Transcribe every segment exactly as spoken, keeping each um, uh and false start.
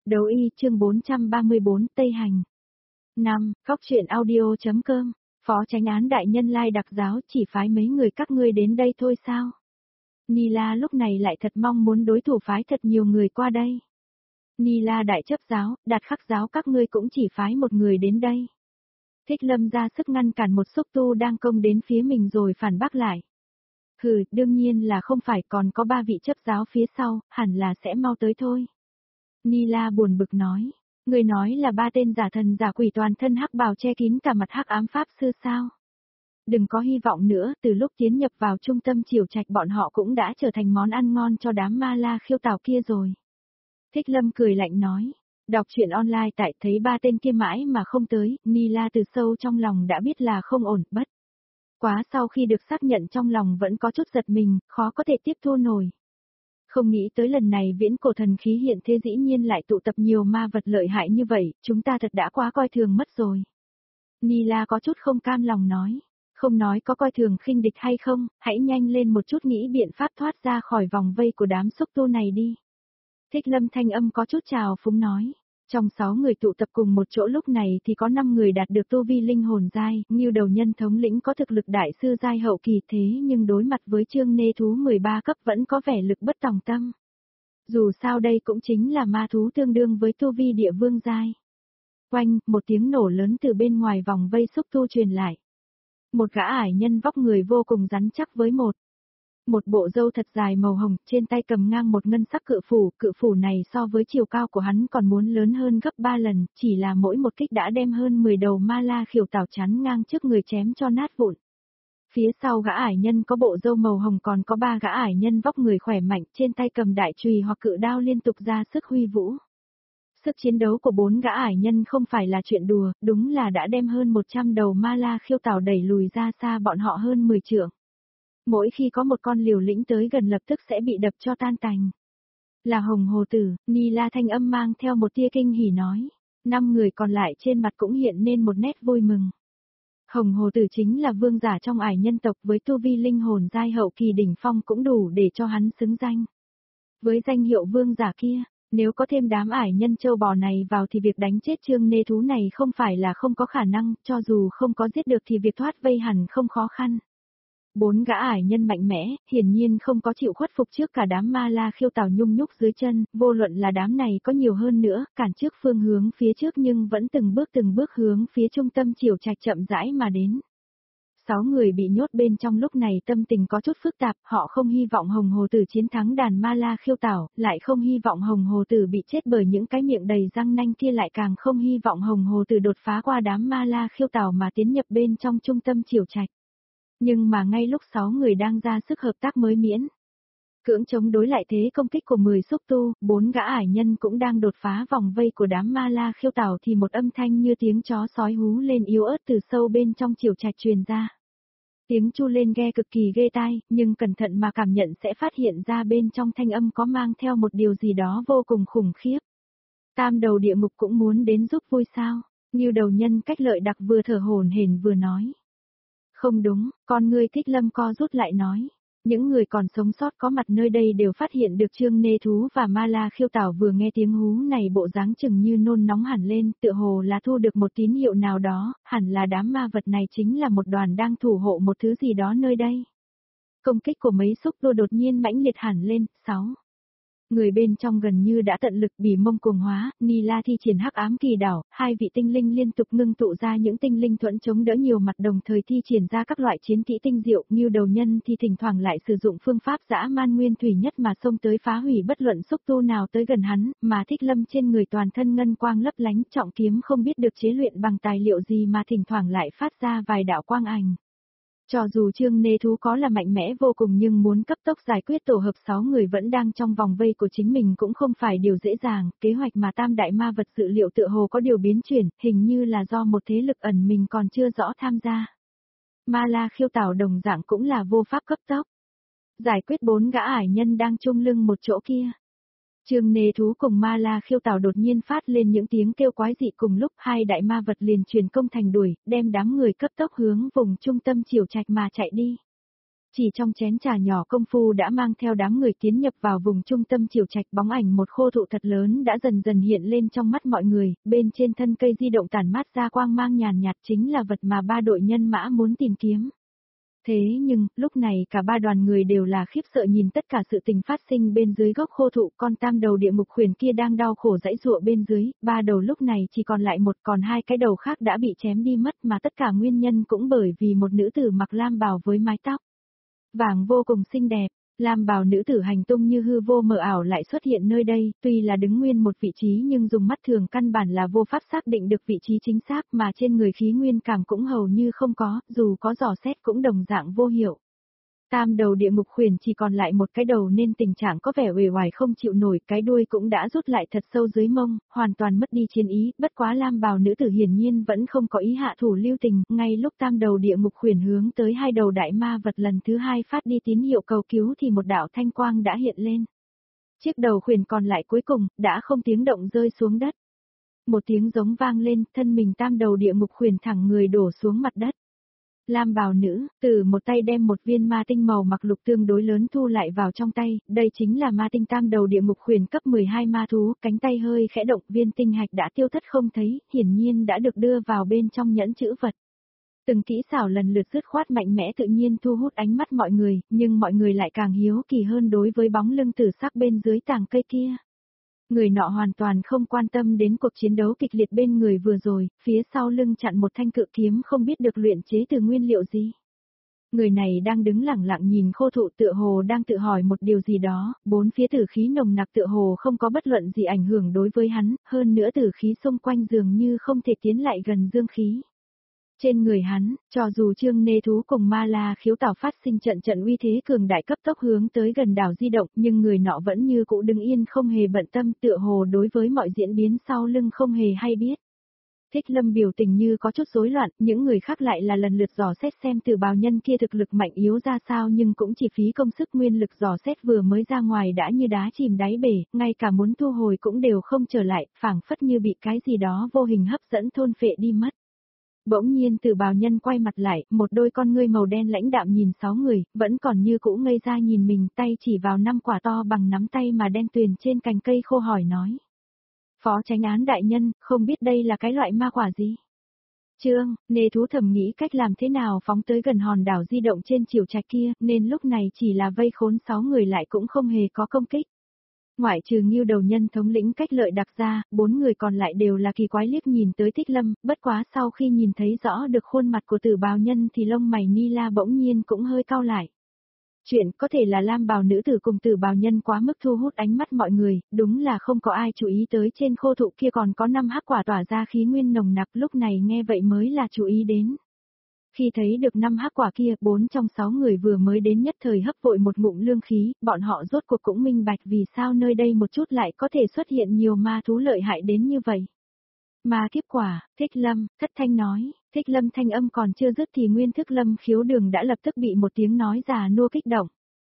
Đấu y chương bốn trăm ba mươi bốn Tây Hành. năm. Góc truyện audio.com. Phó Chánh án đại nhân Lai đặc giáo chỉ phái mấy người các ngươi đến đây thôi sao? Nila lúc này lại thật mong muốn đối thủ phái thật nhiều người qua đây. Nila đại chấp giáo, Đạt khắc giáo các ngươi cũng chỉ phái một người đến đây. Thích Lâm ra sức ngăn cản một xúc tu đang công đến phía mình rồi phản bác lại. Hừ, đương nhiên là không phải, còn có ba vị chấp giáo phía sau, hẳn là sẽ mau tới thôi. Nila buồn bực nói, người nói là ba tên giả thần giả quỷ toàn thân hắc bào che kín cả mặt hắc ám pháp sư sao? Đừng có hy vọng nữa, từ lúc tiến nhập vào trung tâm Triều Trạch bọn họ cũng đã trở thành món ăn ngon cho đám ma la khiêu tảo kia rồi. Thích Lâm cười lạnh nói, đọc truyện online tại thấy ba tên kia mãi mà không tới, Nila từ sâu trong lòng đã biết là không ổn, bất quá sau khi được xác nhận trong lòng vẫn có chút giật mình, khó có thể tiếp thu nổi. Không nghĩ tới lần này viễn cổ thần khí hiện thế dĩ nhiên lại tụ tập nhiều ma vật lợi hại như vậy, chúng ta thật đã quá coi thường mất rồi. Nila có chút không cam lòng nói, không nói có coi thường khinh địch hay không, hãy nhanh lên một chút nghĩ biện pháp thoát ra khỏi vòng vây của đám xúc tu này đi. Thích Lâm thanh âm có chút trào phúng nói, trong sáu người tụ tập cùng một chỗ lúc này thì có năm người đạt được tu vi linh hồn giai, Ngưu Đầu Nhân thống lĩnh có thực lực đại sư giai hậu kỳ, thế nhưng đối mặt với Trương Nê thú mười ba cấp vẫn có vẻ lực bất tòng tâm. Dù sao đây cũng chính là ma thú tương đương với tu vi địa vương giai. Oanh, một tiếng nổ lớn từ bên ngoài vòng vây xúc tu truyền lại. Một gã ải nhân vóc người vô cùng rắn chắc với một Một bộ râu thật dài màu hồng, trên tay cầm ngang một ngân sắc cự phủ, cự phủ này so với chiều cao của hắn còn muốn lớn hơn gấp ba lần, chỉ là mỗi một kích đã đem hơn mười đầu ma la khiểu tảo chắn ngang trước người chém cho nát vụn. Phía sau gã ải nhân có bộ râu màu hồng còn có ba gã ải nhân vóc người khỏe mạnh, trên tay cầm đại chùy hoặc cự đao liên tục ra sức huy vũ. Sức chiến đấu của bốn gã ải nhân không phải là chuyện đùa, đúng là đã đem hơn một trăm đầu ma la khiêu tảo đẩy lùi ra xa bọn họ hơn mười trượng. Mỗi khi có một con liều lĩnh tới gần lập tức sẽ bị đập cho tan tành. Là Hồng Hồ Tử, Nila thanh âm mang theo một tia kinh hỉ nói. Năm người còn lại trên mặt cũng hiện nên một nét vui mừng. Hồng Hồ Tử chính là vương giả trong ải nhân tộc, với tu vi linh hồn giai hậu kỳ đỉnh phong cũng đủ để cho hắn xứng danh. Với danh hiệu vương giả kia, nếu có thêm đám ải nhân châu bò này vào thì việc đánh chết Trương Nê thú này không phải là không có khả năng, cho dù không có giết được thì việc thoát vây hẳn không khó khăn. Bốn gã ải nhân mạnh mẽ, hiển nhiên không có chịu khuất phục trước cả đám ma la khiêu tảo nhung nhúc dưới chân, vô luận là đám này có nhiều hơn nữa, cản trước phương hướng phía trước nhưng vẫn từng bước từng bước hướng phía trung tâm Triều Trạch chậm rãi mà đến. Sáu người bị nhốt bên trong lúc này tâm tình có chút phức tạp, họ không hy vọng Hồng Hồ Tử chiến thắng đàn ma la khiêu tảo, lại không hy vọng Hồng Hồ Tử bị chết bởi những cái miệng đầy răng nanh kia, lại càng không hy vọng Hồng Hồ Tử đột phá qua đám ma la khiêu tảo mà tiến nhập bên trong trung tâm Triều Trạch. Nhưng mà ngay lúc sáu người đang ra sức hợp tác mới miễn cưỡng chống đối lại thế công kích của mười xúc tu, bốn gã ải nhân cũng đang đột phá vòng vây của đám ma la khiêu tảo thì một âm thanh như tiếng chó sói hú lên yếu ớt từ sâu bên trong Triều Trạch truyền ra. Tiếng chu lên nghe cực kỳ ghê tai, nhưng cẩn thận mà cảm nhận sẽ phát hiện ra bên trong thanh âm có mang theo một điều gì đó vô cùng khủng khiếp. Tam đầu địa ngục cũng muốn đến giúp vui sao? Ngưu Đầu Nhân cách lợi đặc vừa thở hổn hển vừa nói. Không đúng, con ngươi Thích Lâm co rút lại nói. Những người còn sống sót có mặt nơi đây đều phát hiện được Trương Nê thú và ma la khiêu tảo vừa nghe tiếng hú này bộ dáng chừng như nôn nóng hẳn lên, tựa hồ là thu được một tín hiệu nào đó, hẳn là đám ma vật này chính là một đoàn đang thủ hộ một thứ gì đó nơi đây. Công kích của mấy xúc tu đột nhiên mãnh liệt hẳn lên. Sáu Người bên trong gần như đã tận lực bỉ mông cuồng hóa, Nila thi triển hắc ám kỳ đảo, hai vị tinh linh liên tục ngưng tụ ra những tinh linh thuẫn chống đỡ nhiều mặt, đồng thời thi triển ra các loại chiến kỹ tinh diệu, như Đầu Nhân thì thỉnh thoảng lại sử dụng phương pháp dã man nguyên thủy nhất mà xông tới phá hủy bất luận xúc tu nào tới gần hắn, mà Thích Lâm trên người toàn thân ngân quang lấp lánh, trọng kiếm không biết được chế luyện bằng tài liệu gì mà thỉnh thoảng lại phát ra vài đạo quang ảnh. Cho dù Trương Nê thú có là mạnh mẽ vô cùng nhưng muốn cấp tốc giải quyết tổ hợp sáu người vẫn đang trong vòng vây của chính mình cũng không phải điều dễ dàng, kế hoạch mà tam đại ma vật dự liệu tựa hồ có điều biến chuyển, hình như là do một thế lực ẩn mình còn chưa rõ tham gia. Ma la khiêu tảo đồng dạng cũng là vô pháp cấp tốc giải quyết bốn gã ải nhân đang chung lưng một chỗ kia. Trương Nê thú cùng ma la khiêu tảo đột nhiên phát lên những tiếng kêu quái dị, cùng lúc hai đại ma vật liền truyền công thành đuổi, đem đám người cấp tốc hướng vùng trung tâm Triều Trạch mà chạy đi. Chỉ trong chén trà nhỏ công phu đã mang theo đám người tiến nhập vào vùng trung tâm Triều Trạch, bóng ảnh một khô thụ thật lớn đã dần dần hiện lên trong mắt mọi người, bên trên thân cây di động tản mát ra quang mang nhàn nhạt chính là vật mà ba đội nhân mã muốn tìm kiếm. Thế nhưng, lúc này cả ba đoàn người đều là khiếp sợ nhìn tất cả sự tình phát sinh bên dưới gốc khô thụ, con tam đầu địa ngục khuyển kia đang đau khổ giãy giụa bên dưới, ba đầu lúc này chỉ còn lại một, còn hai cái đầu khác đã bị chém đi mất, mà tất cả nguyên nhân cũng bởi vì một nữ tử mặc lam bào với mái tóc vàng vô cùng xinh đẹp. Lam bào nữ tử hành tung như hư vô mờ ảo lại xuất hiện nơi đây, tuy là đứng nguyên một vị trí nhưng dùng mắt thường căn bản là vô pháp xác định được vị trí chính xác, mà trên người khí nguyên cảm cũng hầu như không có, dù có dò xét cũng đồng dạng vô hiệu. Tam đầu địa ngục khuyển chỉ còn lại một cái đầu nên tình trạng có vẻ uể oải không chịu nổi, cái đuôi cũng đã rút lại thật sâu dưới mông, hoàn toàn mất đi chiến ý, bất quá lam bào nữ tử hiển nhiên vẫn không có ý hạ thủ lưu tình, ngay lúc tam đầu địa ngục khuyển hướng tới hai đầu đại ma vật lần thứ hai phát đi tín hiệu cầu cứu thì một đạo thanh quang đã hiện lên. Chiếc đầu khuyển còn lại cuối cùng, đã không tiếng động rơi xuống đất. Một tiếng giống vang lên, thân mình tam đầu địa ngục khuyển thẳng người đổ xuống mặt đất. Lam bào nữ, từ một tay đem một viên ma tinh màu mặc lục tương đối lớn thu lại vào trong tay, đây chính là ma tinh tam đầu địa ngục khuyển cấp mười hai ma thú, cánh tay hơi khẽ động, viên tinh hạch đã tiêu thất không thấy, hiển nhiên đã được đưa vào bên trong nhẫn chữ vật. Từng kỹ xảo lần lượt dứt khoát mạnh mẽ tự nhiên thu hút ánh mắt mọi người, nhưng mọi người lại càng hiếu kỳ hơn đối với bóng lưng tử sắc bên dưới tàng cây kia. Người nọ hoàn toàn không quan tâm đến cuộc chiến đấu kịch liệt bên người vừa rồi, phía sau lưng chặn một thanh cự kiếm không biết được luyện chế từ nguyên liệu gì. Người này đang đứng lẳng lặng nhìn khô thụ tựa hồ đang tự hỏi một điều gì đó, bốn phía tử khí nồng nặc tựa hồ không có bất luận gì ảnh hưởng đối với hắn, hơn nữa tử khí xung quanh dường như không thể tiến lại gần dương khí. Trên người hắn, cho dù Trương Nê Thú cùng Ma La Khiếu Tảo phát sinh trận trận uy thế cường đại cấp tốc hướng tới gần đảo di động, nhưng người nọ vẫn như cũ đứng yên không hề bận tâm, tựa hồ đối với mọi diễn biến sau lưng không hề hay biết. Thích Lâm biểu tình như có chút rối loạn, những người khác lại là lần lượt dò xét xem từ bào nhân kia thực lực mạnh yếu ra sao, nhưng cũng chỉ phí công sức nguyên lực dò xét vừa mới ra ngoài đã như đá chìm đáy bể, ngay cả muốn thu hồi cũng đều không trở lại, phảng phất như bị cái gì đó vô hình hấp dẫn thôn phệ đi mất. Bỗng nhiên từ bào nhân quay mặt lại, một đôi con ngươi màu đen lãnh đạm nhìn sáu người, vẫn còn như cũ ngây ra nhìn mình, tay chỉ vào năm quả to bằng nắm tay mà đen tuyền trên cành cây khô hỏi nói. Phó chánh án đại nhân, không biết đây là cái loại ma quả gì? Trương, Nê Thú thầm nghĩ cách làm thế nào phóng tới gần hòn đảo di động trên Triều Trạch kia, nên lúc này chỉ là vây khốn sáu người lại cũng không hề có công kích. Ngoại trừ Ngưu đầu nhân thống lĩnh cách lợi đặc ra, bốn người còn lại đều là kỳ quái liếc nhìn tới Thích Lâm, bất quá sau khi nhìn thấy rõ được khuôn mặt của tử bào nhân thì lông mày Ni La bỗng nhiên cũng hơi cau lại. Chuyện có thể là lam bào nữ tử cùng tử bào nhân quá mức thu hút ánh mắt mọi người, đúng là không có ai chú ý tới trên khô thụ kia còn có năm hắc quả tỏa ra khí nguyên nồng nặc, lúc này nghe vậy mới là chú ý đến. Khi thấy được năm hắc quả kia, bốn trong sáu người vừa mới đến nhất thời hấp vội một ngụm lương khí, bọn họ rốt cuộc cũng minh bạch vì sao nơi đây một chút lại có thể xuất hiện nhiều ma thú lợi hại đến như vậy. Ma kiếp quả, Thích Lâm, thất thanh nói, Thích Lâm thanh âm còn chưa dứt thì nguyên thức Lâm Khiếu Đường đã lập tức bị một tiếng nói già nua kích động.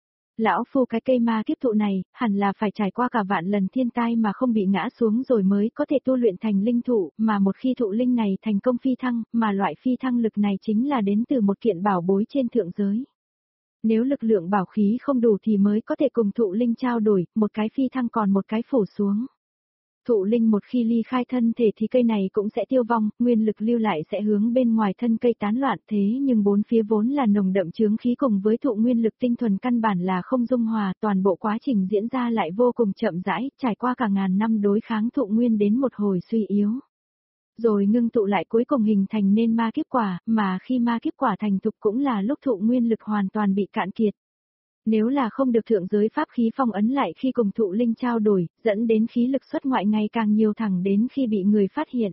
Lão phu cái cây ma kiếp thụ này, hẳn là phải trải qua cả vạn lần thiên tai mà không bị ngã xuống rồi mới có thể tu luyện thành linh thụ, mà một khi thụ linh này thành công phi thăng, mà loại phi thăng lực này chính là đến từ một kiện bảo bối trên thượng giới. Nếu lực lượng bảo khí không đủ thì mới có thể cùng thụ linh trao đổi, một cái phi thăng còn một cái phủ xuống. Thụ linh một khi ly khai thân thể thì cây này cũng sẽ tiêu vong, nguyên lực lưu lại sẽ hướng bên ngoài thân cây tán loạn, thế nhưng bốn phía vốn là nồng đậm chướng khí cùng với thụ nguyên lực tinh thuần căn bản là không dung hòa, toàn bộ quá trình diễn ra lại vô cùng chậm rãi, trải qua cả ngàn năm đối kháng thụ nguyên đến một hồi suy yếu. Rồi ngưng tụ lại cuối cùng hình thành nên ma kiếp quả, mà khi ma kiếp quả thành thục cũng là lúc thụ nguyên lực hoàn toàn bị cạn kiệt. Nếu là không được thượng giới pháp khí phong ấn lại khi cùng thụ linh trao đổi, dẫn đến khí lực xuất ngoại ngày càng nhiều thẳng đến khi bị người phát hiện.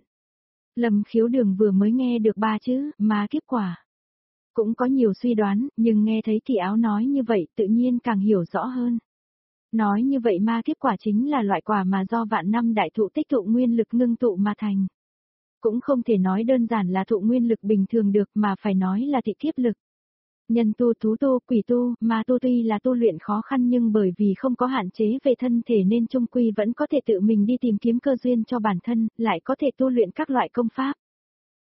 Lâm Khiếu Đường vừa mới nghe được ba chữ, ma kiếp quả. Cũng có nhiều suy đoán, nhưng nghe thấy Kỳ Áo nói như vậy tự nhiên càng hiểu rõ hơn. Nói như vậy ma kiếp quả chính là loại quả mà do vạn năm đại thụ tích tụ nguyên lực ngưng tụ mà thành. Cũng không thể nói đơn giản là thụ nguyên lực bình thường được mà phải nói là thị kiếp lực. Nhân tu, thú tu, quỷ tu, ma tu tuy là tu luyện khó khăn nhưng bởi vì không có hạn chế về thân thể nên chung quy vẫn có thể tự mình đi tìm kiếm cơ duyên cho bản thân, lại có thể tu luyện các loại công pháp.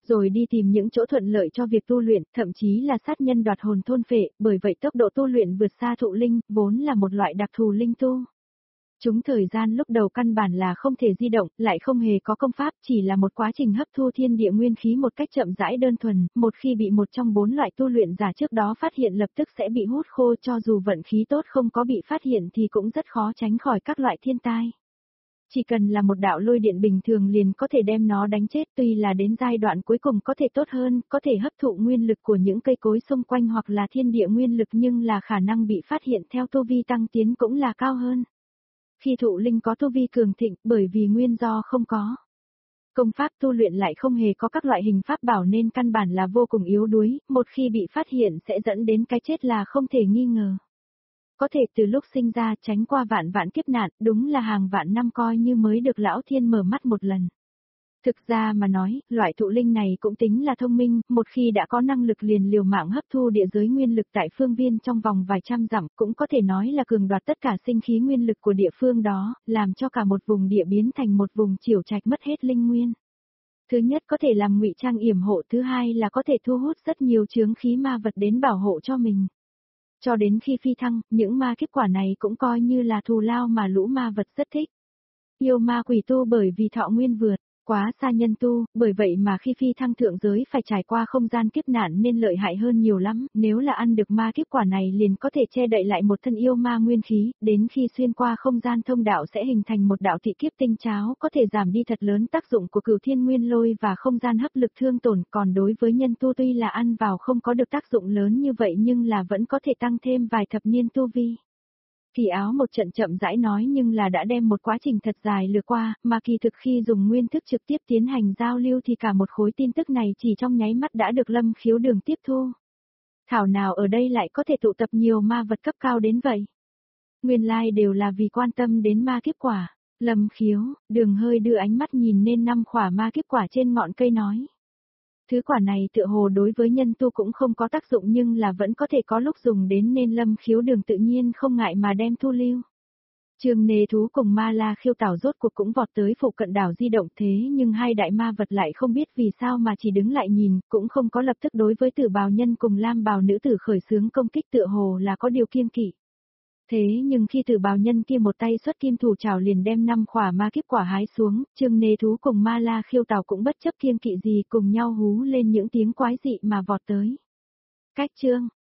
rồi đi tìm những chỗ thuận lợi cho việc tu luyện, thậm chí là sát nhân đoạt hồn thôn phệ, bởi vậy tốc độ tu luyện vượt xa thụ linh, vốn là một loại đặc thù linh tu. Chúng thời gian lúc đầu căn bản là không thể di động, lại không hề có công pháp, chỉ là một quá trình hấp thu thiên địa nguyên khí một cách chậm rãi đơn thuần, một khi bị một trong bốn loại tu luyện giả trước đó phát hiện lập tức sẽ bị hút khô, cho dù vận khí tốt không có bị phát hiện thì cũng rất khó tránh khỏi các loại thiên tai. Chỉ cần là một đạo lôi điện bình thường liền có thể đem nó đánh chết, tuy là đến giai đoạn cuối cùng có thể tốt hơn, có thể hấp thụ nguyên lực của những cây cối xung quanh hoặc là thiên địa nguyên lực, nhưng là khả năng bị phát hiện theo tu vi tăng tiến cũng là cao hơn. Khi thụ linh có tu vi cường thịnh, bởi vì nguyên do không có công pháp tu luyện lại không hề có các loại hình pháp bảo nên căn bản là vô cùng yếu đuối, một khi bị phát hiện sẽ dẫn đến cái chết là không thể nghi ngờ. Có thể từ lúc sinh ra tránh qua vạn vạn kiếp nạn, đúng là hàng vạn năm coi như mới được lão thiên mở mắt một lần. Thực ra mà nói, loại thụ linh này cũng tính là thông minh, một khi đã có năng lực liền liều mạng hấp thu địa giới nguyên lực tại phương viên trong vòng vài trăm dặm, cũng có thể nói là cường đoạt tất cả sinh khí nguyên lực của địa phương đó, làm cho cả một vùng địa biến thành một vùng chiểu trạch mất hết linh nguyên. Thứ nhất có thể làm ngụy trang yểm hộ, thứ hai là có thể thu hút rất nhiều chướng khí ma vật đến bảo hộ cho mình. Cho đến khi phi thăng, những ma kiếp quả này cũng coi như là thù lao mà lũ ma vật rất thích. Yêu ma quỷ tu bởi vì thọ nguyên vượt quá xa nhân tu, bởi vậy mà khi phi thăng thượng giới phải trải qua không gian kiếp nạn nên lợi hại hơn nhiều lắm, nếu là ăn được ma kiếp quả này liền có thể che đậy lại một thân yêu ma nguyên khí, đến khi xuyên qua không gian thông đạo sẽ hình thành một đạo thị kiếp tinh cháo, có thể giảm đi thật lớn tác dụng của cửu thiên nguyên lôi và không gian hấp lực thương tổn, còn đối với nhân tu tuy là ăn vào không có được tác dụng lớn như vậy nhưng là vẫn có thể tăng thêm vài thập niên tu vi. Kỳ Áo một trận chậm rãi nói nhưng là đã đem một quá trình thật dài lừa qua, mà kỳ thực khi dùng nguyên thức trực tiếp tiến hành giao lưu thì cả một khối tin tức này chỉ trong nháy mắt đã được Lâm Khiếu Đường tiếp thu. Thảo nào ở đây lại có thể tụ tập nhiều ma vật cấp cao đến vậy? Nguyên lai đều là vì quan tâm đến ma kiếp quả. Lâm Khiếu, Đường hơi đưa ánh mắt nhìn lên năm khỏa ma kiếp quả trên ngọn cây nói. Thứ quả này tựa hồ đối với nhân tu cũng không có tác dụng nhưng là vẫn có thể có lúc dùng đến nên Lâm Khiếu Đường tự nhiên không ngại mà đem thu lưu. Trương Nê Thú cùng Ma La Khiêu Tảo rốt cuộc cũng vọt tới phụ cận đảo di động thế nhưng hai đại ma vật lại không biết vì sao mà chỉ đứng lại nhìn, cũng không có lập tức đối với Tử Bào Nhân cùng Lam Bào Nữ tử khởi xướng công kích, tựa hồ là có điều kiêng kỵ. Thế nhưng khi Tử Bào Nhân kia một tay xuất kim thủ trảo liền đem năm khỏa ma kiếp quả hái xuống, Trương Nê Thú cùng Ma La Khiêu Tảo cũng bất chấp kiêng kỵ gì cùng nhau hú lên những tiếng quái dị mà vọt tới. Cách chương